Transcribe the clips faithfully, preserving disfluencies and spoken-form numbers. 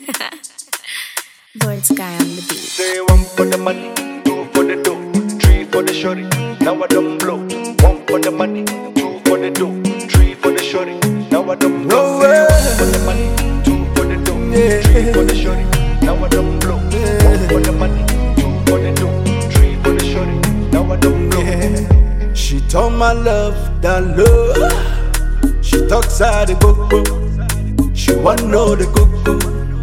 Bird Sky on the beat. Say one for the money, two for the dough, three for the shorty. Now I don't blow. One for the money, two for the dough, three for the shorty. Now I don't blow. Say one for the money, two for the dough, three for the shorty. Now I don't blow. One for the money, two for the dough, three for the shorty. Now I don't blow. Yeah. She told my love that love. She talks out the coco. She want know the coco.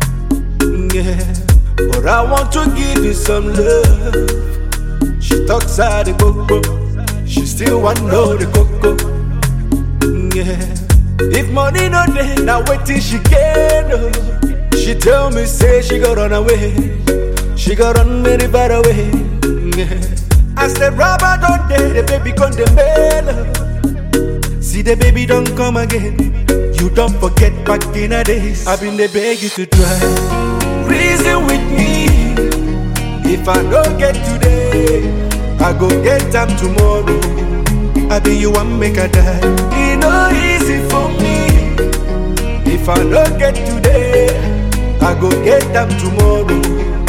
Yeah. But I want to give you some love. She talks out the coco. She still want know the coco. Yeah. If money no day, now wait till she get up. She tell me say she got run away. She got run very far away. Yeah. I said rubber don't day, the baby gone the mail. See the baby don't come again. You don't forget back in the days. I've been the beg you to try. Reason with me. If I don't get today, I go get them tomorrow. I be you one make a die. It no easy for me. If I don't get today, I go get them tomorrow.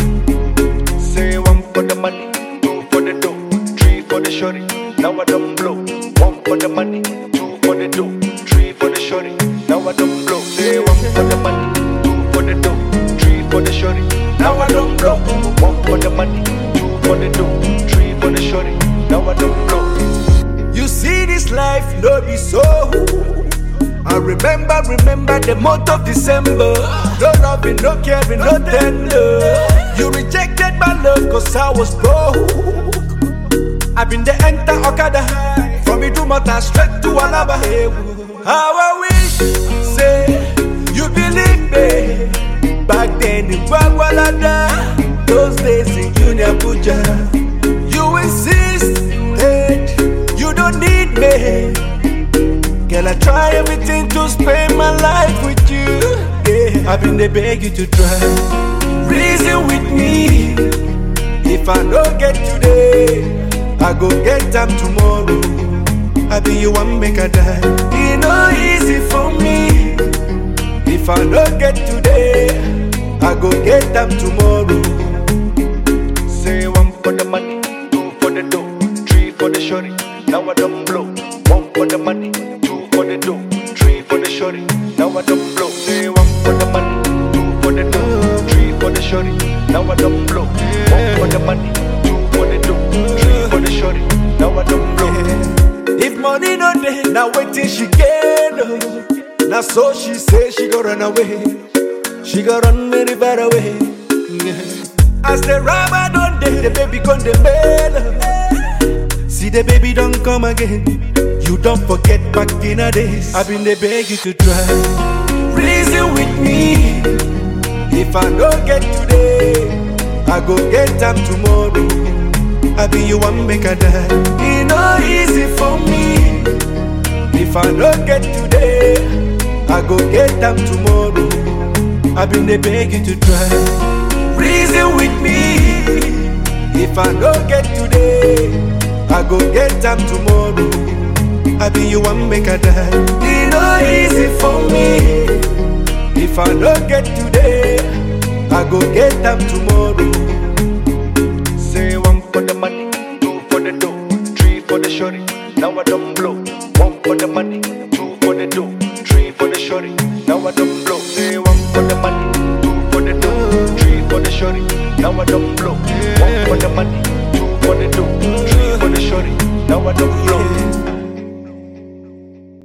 Say one for the money, two for the dough, three for the shorty. Now I don't blow. One for the money, two for the dough, three for the shorty. Now I don't blow. Say one for the money, two for the dough, three for the shorty. Now I don't blow. One for the money, two for the dough, three for the shorty. Now I don't blow. You see this life, no be so. I remember, remember the month of December. No loving, no caring, no tender. You rejected my love cause I was broke. I've been the enter Okada high. From Idumota straight to Alaba. How I wish, say, you believe me. Back then in Gwagwalada, those days in Junior Puja. You insisted, you don't need me. Girl, I try everything to spend my life with you. Yeah, I've been the beg you to try. Reason with me. If I don't get today, I go get them tomorrow. I be you one make a die. It no easy for me. If I don't get today, I go get them tomorrow. Say one for the money, two for the dough, three for the shorty. Now I don't blow. One for the money, two for the dough, three for the shorty. Now I don't blow. Say one for the money, two for the dough, three for the shorty. Now I don't blow. One for the money, two for the dough, three for the shorty. Now I don't blow. If money no day, now wait till she get up. Now so she say she go run away. She go run very far away. As the rubber don't day, the baby gone the mail. See the baby don't come again. You don't forget back in the days. I've been the beg you to try. Reason with me. If I don't get today, I go get them tomorrow. I be you one make a die. It no easy for me. If I don't get today, I go get them tomorrow. I been the beg you to try. Reason with me. If I don't get today, I go get them tomorrow. I be you one make a die. It no easy for me. If I don't get today, I go get them tomorrow. Say one for the money, two for the dough, three for the shorty. Now I don't blow. One for the money, two for the dough, three for the shorty. Now I don't blow. Say one for the money, two for the dough, three for the shorty. Now I don't blow. One for the money, two for the dough, three for the shorty. Now I don't blow.